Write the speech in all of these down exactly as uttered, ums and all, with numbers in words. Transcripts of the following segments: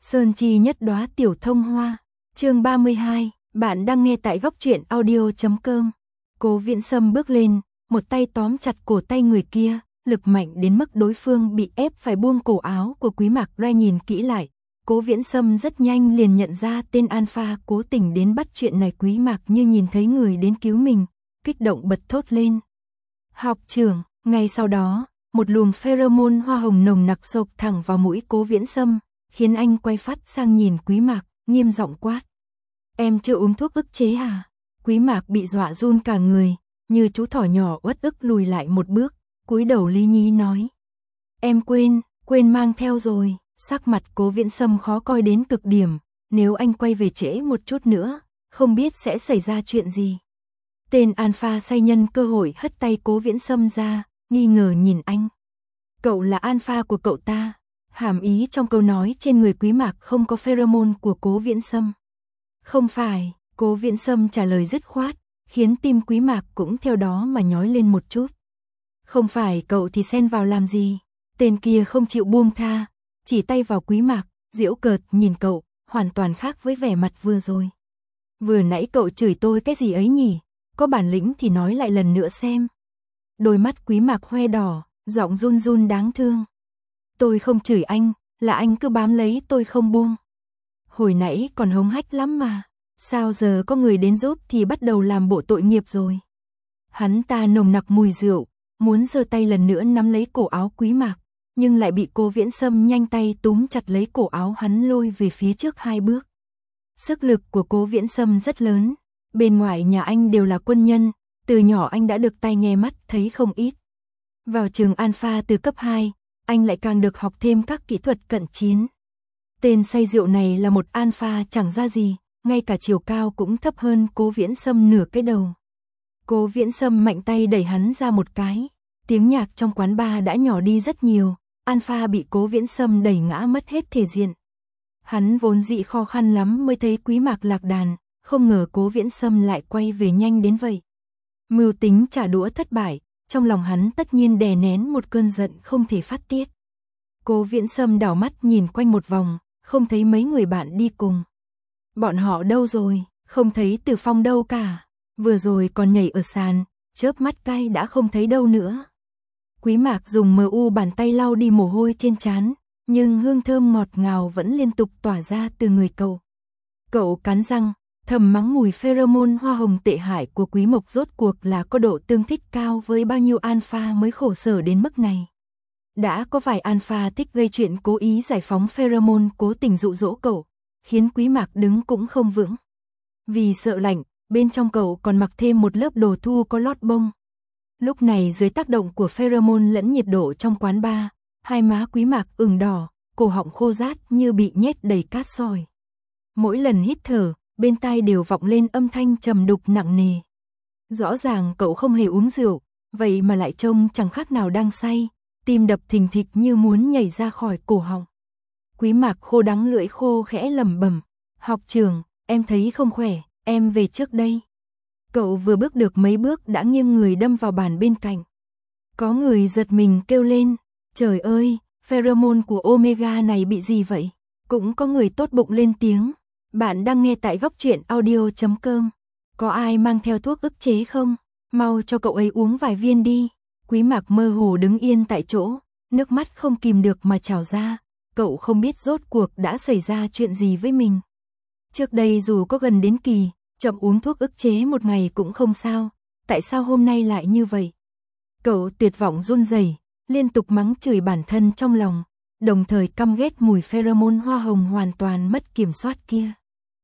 Sơn chi nhất đóa tiểu thông hoa. Chương ba mươi hai, bạn đang nghe tại góc truyện audio chấm com. Cố Viễn Sâm bước lên, một tay tóm chặt cổ tay người kia, lực mạnh đến mức đối phương bị ép phải buông cổ áo của Quý Mạc Rai. Nhìn kỹ lại, Cố Viễn Sâm rất nhanh liền nhận ra tên Alpha cố tình đến bắt chuyện này. Quý Mạc như nhìn thấy người đến cứu mình, kích động bật thốt lên. Học trưởng. Ngay sau đó, một luồng pheromone hoa hồng nồng nặc xộc thẳng vào mũi Cố Viễn Sâm, khiến anh quay phát sang nhìn Quý Mạc, nghiêm giọng quát. Em chưa uống thuốc ức chế à? Quý Mạc bị dọa run cả người, như chú thỏ nhỏ uất ức lùi lại một bước, cúi đầu lý nhí nói. Em quên, quên mang theo rồi. Sắc mặt Cố Viễn Sâm khó coi đến cực điểm, nếu anh quay về trễ một chút nữa, không biết sẽ xảy ra chuyện gì. Tên Alpha say nhân cơ hội hất tay Cố Viễn Sâm ra, nghi ngờ nhìn anh. Cậu là Alpha của cậu ta. Hàm ý trong câu nói trên người Quý Mạc không có pheromone của Cố Viễn Sâm. Không phải, Cố Viễn Sâm trả lời dứt khoát, khiến tim Quý Mạc cũng theo đó mà nhói lên một chút. Không phải cậu thì xen vào làm gì? Tên kia không chịu buông tha, chỉ tay vào Quý Mạc, giễu cợt nhìn cậu, hoàn toàn khác với vẻ mặt vừa rồi. Vừa nãy cậu chửi tôi cái gì ấy nhỉ? Có bản lĩnh thì nói lại lần nữa xem. Đôi mắt Quý Mạc hoe đỏ, giọng run run đáng thương. Tôi không chửi anh, là anh cứ bám lấy tôi không buông. Hồi nãy còn hống hách lắm mà, sao giờ có người đến giúp thì bắt đầu làm bộ tội nghiệp rồi. Hắn ta nồng nặc mùi rượu, muốn giơ tay lần nữa nắm lấy cổ áo Quý Mạc, nhưng lại bị Cố Viễn Sâm nhanh tay túm chặt lấy cổ áo hắn lôi về phía trước hai bước. Sức lực của Cố Viễn Sâm rất lớn, bên ngoài nhà anh đều là quân nhân, từ nhỏ anh đã được tai nghe mắt thấy không ít. Vào trường Alpha từ cấp hai, anh lại càng được học thêm các kỹ thuật cận chiến. Tên say rượu này là một Alpha chẳng ra gì, ngay cả chiều cao cũng thấp hơn Cố Viễn Sâm nửa cái đầu. Cố Viễn Sâm mạnh tay đẩy hắn ra một cái, tiếng nhạc trong quán bar đã nhỏ đi rất nhiều, Alpha bị Cố Viễn Sâm đẩy ngã mất hết thể diện. Hắn vốn dĩ khó khăn lắm mới thấy Quý Mạc lạc đàn, không ngờ Cố Viễn Sâm lại quay về nhanh đến vậy. Mưu tính trả đũa thất bại, trong lòng hắn tất nhiên đè nén một cơn giận không thể phát tiết. Cố Viễn Sâm đảo mắt nhìn quanh một vòng, không thấy mấy người bạn đi cùng. Bọn họ đâu rồi? Không thấy Từ Phong đâu cả. Vừa rồi còn nhảy ở sàn, chớp mắt cay đã không thấy đâu nữa. Quý Mạc dùng mờ u bàn tay lau đi mồ hôi trên trán, nhưng hương thơm ngọt ngào vẫn liên tục tỏa ra từ người cậu. Cậu cắn răng, thầm mắng mùi pheromone hoa hồng tệ hại của Quý Mộc rốt cuộc là có độ tương thích cao với bao nhiêu Alpha mới khổ sở đến mức này. Đã có vài Alpha thích gây chuyện cố ý giải phóng pheromone cố tình dụ dỗ cậu, khiến Quý Mạc đứng cũng không vững. Vì sợ lạnh, bên trong cậu còn mặc thêm một lớp đồ thu có lót bông. Lúc này dưới tác động của pheromone lẫn nhiệt độ trong quán bar, hai má Quý Mạc ửng đỏ, cổ họng khô rát như bị nhét đầy cát sỏi. Mỗi lần hít thở, bên tai đều vọng lên âm thanh trầm đục nặng nề. Rõ ràng cậu không hề uống rượu, vậy mà lại trông chẳng khác nào đang say, tim đập thình thịch như muốn nhảy ra khỏi cổ họng. Quý Mạc khô đắng lưỡi khô khẽ lẩm bẩm, học trưởng, em thấy không khỏe, em về trước đây. Cậu vừa bước được mấy bước đã nghiêng người đâm vào bàn bên cạnh. Có người giật mình kêu lên, trời ơi, pheromone của Omega này bị gì vậy? Cũng có người tốt bụng lên tiếng, bạn đang nghe tại góc truyện audio chấm com. Có ai mang theo thuốc ức chế không? Mau cho cậu ấy uống vài viên đi. Quý Mạc mơ hồ đứng yên tại chỗ, nước mắt không kìm được mà trào ra. Cậu không biết rốt cuộc đã xảy ra chuyện gì với mình. Trước đây dù có gần đến kỳ, chậm uống thuốc ức chế một ngày cũng không sao, tại sao hôm nay lại như vậy? Cậu tuyệt vọng run rẩy, liên tục mắng chửi bản thân trong lòng, đồng thời căm ghét mùi pheromone hoa hồng hoàn toàn mất kiểm soát kia.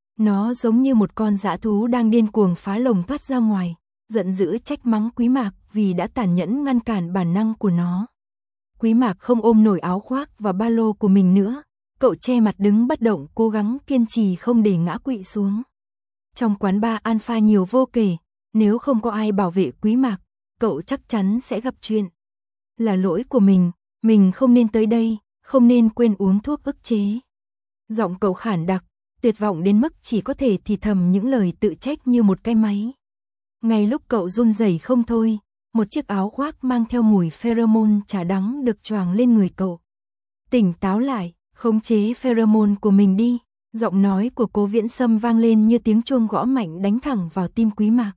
Nó giống như một con dã thú đang điên cuồng phá lồng thoát ra ngoài, giận dữ trách mắng Quý Mạc vì đã tàn nhẫn ngăn cản bản năng của nó. Quý Mạc không ôm nổi áo khoác và ba lô của mình nữa, cậu che mặt đứng bất động cố gắng kiên trì không để ngã quỵ xuống. Trong quán bar Alpha nhiều vô kể, nếu không có ai bảo vệ Quý Mạc, cậu chắc chắn sẽ gặp chuyện. Là lỗi của mình, mình không nên tới đây, không nên quên uống thuốc ức chế. Giọng cậu khản đặc, tuyệt vọng đến mức chỉ có thể thì thầm những lời tự trách như một cái máy. Ngay lúc cậu run rẩy không thôi, một chiếc áo khoác mang theo mùi pheromone trà đắng được choàng lên người cậu. Tỉnh táo lại, Khống chế pheromone của mình đi. Giọng nói của Cố Viễn Sâm vang lên như tiếng chuông gõ mạnh đánh thẳng vào tim Quý Mạc.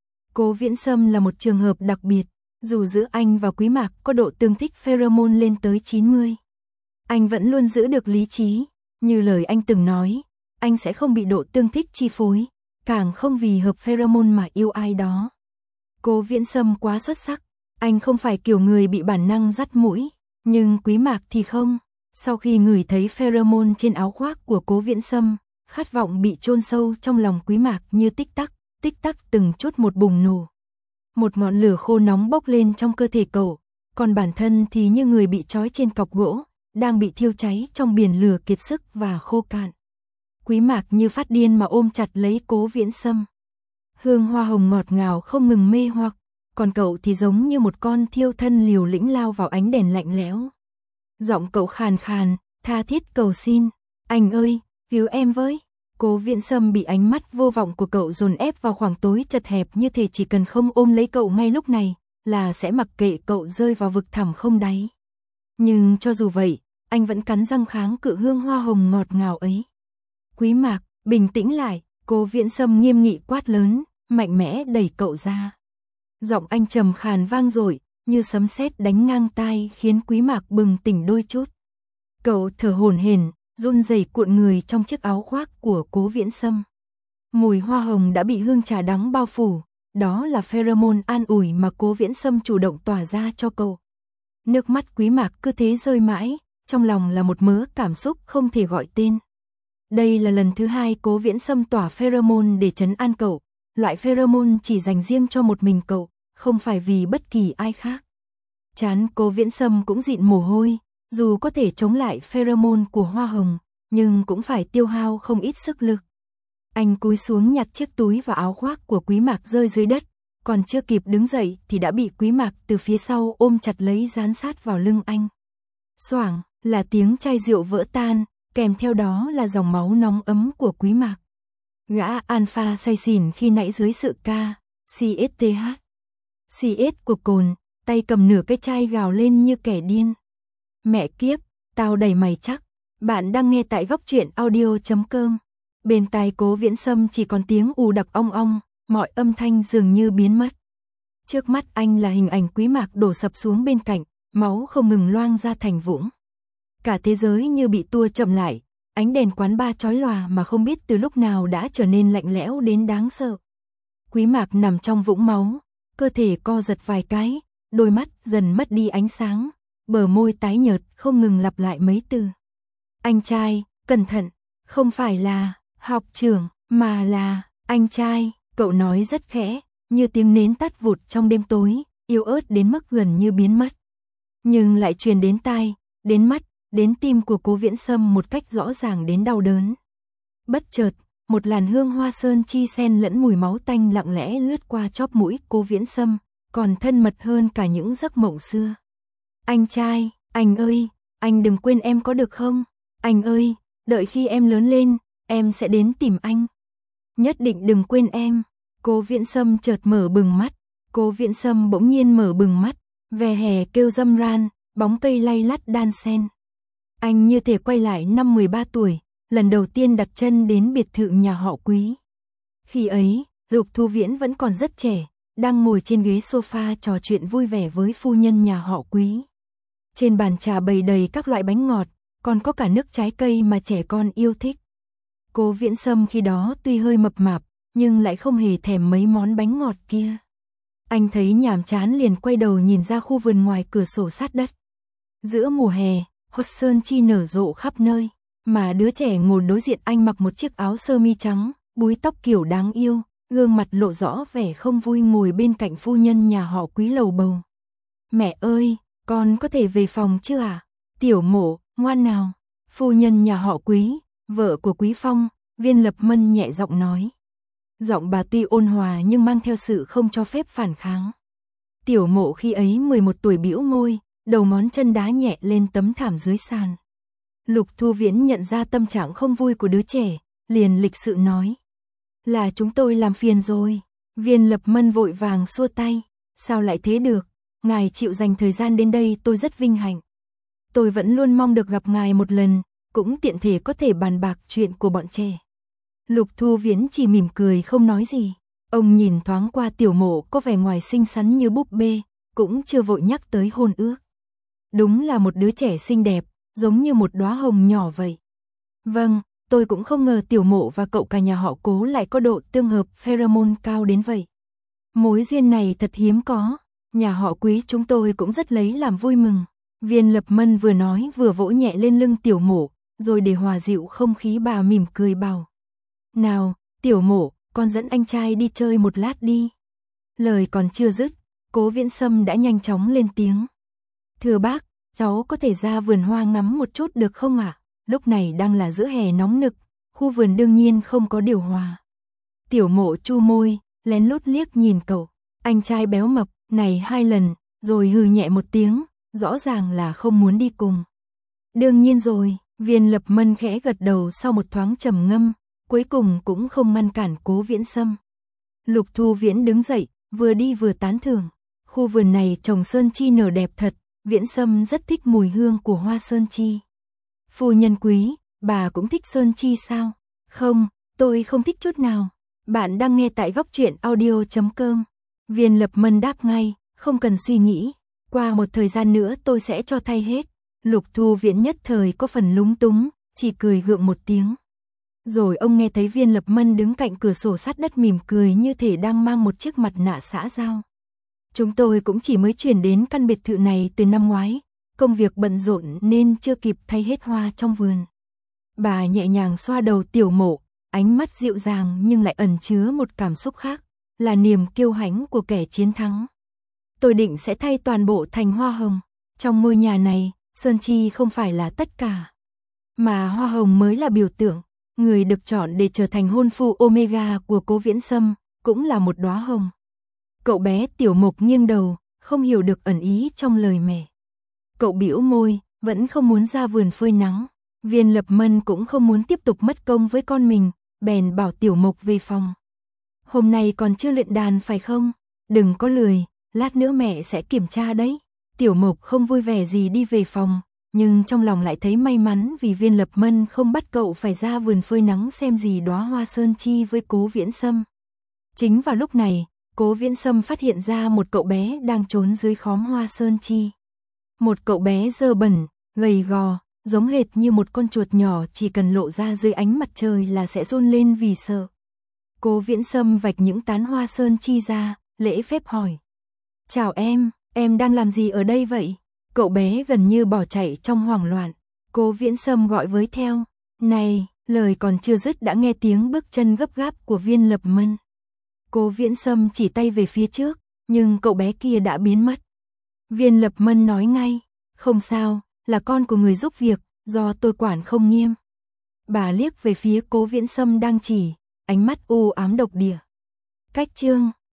Cố Viễn Sâm là một trường hợp đặc biệt, dù giữa anh và Quý Mạc có độ tương thích pheromone lên tới chín mươi. Anh vẫn luôn giữ được lý trí, như lời anh từng nói, anh sẽ không bị độ tương thích chi phối, càng không vì hợp pheromone mà yêu ai đó. Cố Viễn Sâm quá xuất sắc, anh không phải kiểu người bị bản năng dắt mũi, nhưng Quý Mạc thì không. Sau khi ngửi thấy pheromone trên áo khoác của Cố Viễn Sâm, khát vọng bị chôn sâu trong lòng Quý Mạc như tích tắc, tích tắc từng chút một bùng nổ. Một ngọn lửa khô nóng bốc lên trong cơ thể cậu, còn bản thân thì như người bị trói trên cọc gỗ, đang bị thiêu cháy trong biển lửa kiệt sức và khô cạn. Quý Mạc như phát điên mà ôm chặt lấy Cố Viễn Sâm. Hương hoa hồng ngọt ngào không ngừng mê hoặc, còn cậu thì giống như một con thiêu thân liều lĩnh lao vào ánh đèn lạnh lẽo. Giọng cậu khàn khàn, tha thiết cầu xin, anh ơi, cứu em với. Cố Viễn Sâm bị ánh mắt vô vọng của cậu dồn ép vào khoảng tối chật hẹp như thể chỉ cần không ôm lấy cậu ngay lúc này, là sẽ mặc kệ cậu rơi vào vực thẳm không đáy. Nhưng cho dù vậy, anh vẫn cắn răng kháng cự hương hoa hồng ngọt ngào ấy. Quý Mạc, bình tĩnh lại, Cố Viễn Sâm nghiêm nghị quát lớn, mạnh mẽ đẩy cậu ra. Giọng anh trầm khàn vang dội, như sấm sét đánh ngang tai khiến Quý Mạc bừng tỉnh đôi chút. Cậu thở hổn hển, run rẩy cuộn người trong chiếc áo khoác của Cố Viễn Sâm. Mùi hoa hồng đã bị hương trà đắng bao phủ, đó là pheromone an ủi mà Cố Viễn Sâm chủ động tỏa ra cho cậu. Nước mắt Quý Mạc cứ thế rơi mãi, trong lòng là một mớ cảm xúc không thể gọi tên. Đây là lần thứ hai Cố Viễn Sâm tỏa pheromone để trấn an cậu, loại pheromone chỉ dành riêng cho một mình cậu, không phải vì bất kỳ ai khác. Trán Cố Viễn Sâm cũng dịn mồ hôi, dù có thể chống lại pheromone của hoa hồng, nhưng cũng phải tiêu hao không ít sức lực. Anh cúi xuống nhặt chiếc túi và áo khoác của Quý Mạc rơi dưới đất, còn chưa kịp đứng dậy thì đã bị Quý Mạc từ phía sau ôm chặt lấy dán sát vào lưng anh. Xoảng, là tiếng chai rượu vỡ tan, kèm theo đó là dòng máu nóng ấm của Quý Mạc. Gã alpha say xỉn khi nãy dưới sự ca, xê ét tê hát. xê ét của cồn, tay cầm nửa cái chai gào lên như kẻ điên. Mẹ kiếp, tao đẩy mày chắc. Bạn đang nghe tại góc truyện audio chấm com. Bên tai Cố Viễn Sâm chỉ còn tiếng ù đặc ong ong, mọi âm thanh dường như biến mất. Trước mắt anh là hình ảnh Quý Mạc đổ sập xuống bên cạnh, máu không ngừng loang ra thành vũng. Cả thế giới như bị tua chậm lại, ánh đèn quán bar chói lòa mà không biết từ lúc nào đã trở nên lạnh lẽo đến đáng sợ. Quý Mạc nằm trong vũng máu, cơ thể co giật vài cái, đôi mắt dần mất đi ánh sáng, bờ môi tái nhợt không ngừng lặp lại mấy từ. Anh trai, cẩn thận, không phải là học trưởng, mà là anh trai, cậu nói rất khẽ, như tiếng nến tắt vụt trong đêm tối, yếu ớt đến mức gần như biến mất. Nhưng lại truyền đến tai, đến mắt, đến tim của Cố Viễn Sâm một cách rõ ràng đến đau đớn. Bất chợt, một làn hương hoa sơn chi xen lẫn mùi máu tanh lặng lẽ lướt qua chóp mũi Cố Viễn Sâm, còn thân mật hơn cả những giấc mộng xưa. Anh trai, anh ơi, anh đừng quên em có được không? Anh ơi, đợi khi em lớn lên, em sẽ đến tìm anh. Nhất định đừng quên em. Cố Viễn Sâm chợt mở bừng mắt. Cố Viễn Sâm bỗng nhiên mở bừng mắt, ve hè kêu râm ran, bóng cây lay lắt đan xen. Anh như thể quay lại năm mười ba tuổi, lần đầu tiên đặt chân đến biệt thự nhà họ Quý. Khi ấy, Lục Thu Viễn vẫn còn rất trẻ, đang ngồi trên ghế sofa trò chuyện vui vẻ với phu nhân nhà họ Quý. Trên bàn trà bày đầy các loại bánh ngọt, còn có cả nước trái cây mà trẻ con yêu thích. Cố Viễn Sâm khi đó tuy hơi mập mạp, nhưng lại không hề thèm mấy món bánh ngọt kia. Anh thấy nhàm chán liền quay đầu nhìn ra khu vườn ngoài cửa sổ sát đất. Giữa mùa hè, hoa sơn chi nở rộ khắp nơi, mà đứa trẻ ngồi đối diện anh mặc một chiếc áo sơ mi trắng, búi tóc kiểu đáng yêu, gương mặt lộ rõ vẻ không vui ngồi bên cạnh phu nhân nhà họ Quý lầu bầu. Mẹ ơi, con có thể về phòng chưa à? Tiểu Mộ, ngoan nào. Phu nhân nhà họ Quý, vợ của Quý Phong, Viên Lập Mân nhẹ giọng nói. Giọng bà tuy ôn hòa nhưng mang theo sự không cho phép phản kháng. Tiểu Mộ khi ấy mười một tuổi bĩu môi, đầu ngón chân đá nhẹ lên tấm thảm dưới sàn. Lục Thu Viễn nhận ra tâm trạng không vui của đứa trẻ, liền lịch sự nói. Là chúng tôi làm phiền rồi. Viên Lập Mân vội vàng xua tay. Sao lại thế được? Ngài chịu dành thời gian đến đây tôi rất vinh hạnh. Tôi vẫn luôn mong được gặp ngài một lần, cũng tiện thể có thể bàn bạc chuyện của bọn trẻ. Lục Thu Viễn chỉ mỉm cười không nói gì. Ông nhìn thoáng qua Tiểu Mộ có vẻ ngoài xinh xắn như búp bê, cũng chưa vội nhắc tới hôn ước. Đúng là một đứa trẻ xinh đẹp, giống như một đóa hồng nhỏ vậy. Vâng, tôi cũng không ngờ Tiểu Mộ và cậu cả nhà họ Cố lại có độ tương hợp pheromone cao đến vậy. Mối duyên này thật hiếm có, nhà họ Quý chúng tôi cũng rất lấy làm vui mừng. Viên Lập Mân vừa nói vừa vỗ nhẹ lên lưng Tiểu Mộ, rồi để hòa dịu không khí bà mỉm cười bảo. Nào, Tiểu Mộ, con dẫn anh trai đi chơi một lát đi. Lời còn chưa dứt, Cố Viễn Sâm đã nhanh chóng lên tiếng. Thưa bác, cháu có thể ra vườn hoa ngắm một chút được không ạ? Lúc này đang là giữa hè nóng nực, khu vườn đương nhiên không có điều hòa. Tiểu Mộ chu môi, lén lút liếc nhìn cậu, anh trai béo mập, này hai lần, rồi hừ nhẹ một tiếng, rõ ràng là không muốn đi cùng. Đương nhiên rồi, Viên Lập Mân khẽ gật đầu sau một thoáng trầm ngâm, cuối cùng cũng không ngăn cản Cố Viễn Sâm. Lục Thu Viễn đứng dậy, vừa đi vừa tán thưởng, khu vườn này trồng sơn chi nở đẹp thật, Viễn Sâm rất thích mùi hương của hoa sơn chi. Phu nhân quý, bà cũng thích sơn chi sao? Không, tôi không thích chút nào. Bạn đang nghe tại góc truyện audio chấm com. Viên Lập Mân đáp ngay, không cần suy nghĩ, qua một thời gian nữa tôi sẽ cho thay hết. Lục Thu Viễn nhất thời có phần lúng túng, chỉ cười gượng một tiếng. Rồi ông nghe thấy Viên Lập Mân đứng cạnh cửa sổ sát đất mỉm cười như thể đang mang một chiếc mặt nạ xã giao. Chúng tôi cũng chỉ mới chuyển đến căn biệt thự này từ năm ngoái, công việc bận rộn nên chưa kịp thay hết hoa trong vườn. Bà nhẹ nhàng xoa đầu Tiểu Mộ, ánh mắt dịu dàng nhưng lại ẩn chứa một cảm xúc khác, là niềm kiêu hãnh của kẻ chiến thắng. Tôi định sẽ thay toàn bộ thành hoa hồng. Trong ngôi nhà này, sơn chi không phải là tất cả, mà hoa hồng mới là biểu tượng. Người được chọn để trở thành hôn phu Omega của Cố Viễn Sâm cũng là một đóa hồng. Cậu bé Tiểu Mộc nghiêng đầu, không hiểu được ẩn ý trong lời mẹ. Cậu bĩu môi, vẫn không muốn ra vườn phơi nắng. Viên Lập Mân cũng không muốn tiếp tục mất công với con mình, bèn bảo Tiểu Mộc về phòng. Hôm nay còn chưa luyện đàn phải không? Đừng có lười, lát nữa mẹ sẽ kiểm tra đấy. Tiểu Mộc không vui vẻ gì đi về phòng, nhưng trong lòng lại thấy may mắn vì Viên Lập Mân không bắt cậu phải ra vườn phơi nắng xem gì đóa hoa sơn chi với Cố Viễn Sâm. Chính vào lúc này, Cố Viễn Sâm phát hiện ra một cậu bé đang trốn dưới khóm hoa sơn chi. Một cậu bé dơ bẩn, gầy gò, giống hệt như một con chuột nhỏ chỉ cần lộ ra dưới ánh mặt trời là sẽ run lên vì sợ. Cố Viễn Sâm vạch những tán hoa sơn chi ra, lễ phép hỏi. Chào em, em đang làm gì ở đây vậy? Cậu bé gần như bỏ chạy trong hoảng loạn. Cố Viễn Sâm gọi với theo. Này, lời còn chưa dứt đã nghe tiếng bước chân gấp gáp của Viên Lập Mân. Cố Viễn Sâm chỉ tay về phía trước, nhưng cậu bé kia đã biến mất. Viên Lập Mân nói ngay, không sao, là con của người giúp việc, do tôi quản không nghiêm. Bà liếc về phía Cố Viễn Sâm đang chỉ, ánh mắt u ám độc địa. Cách chương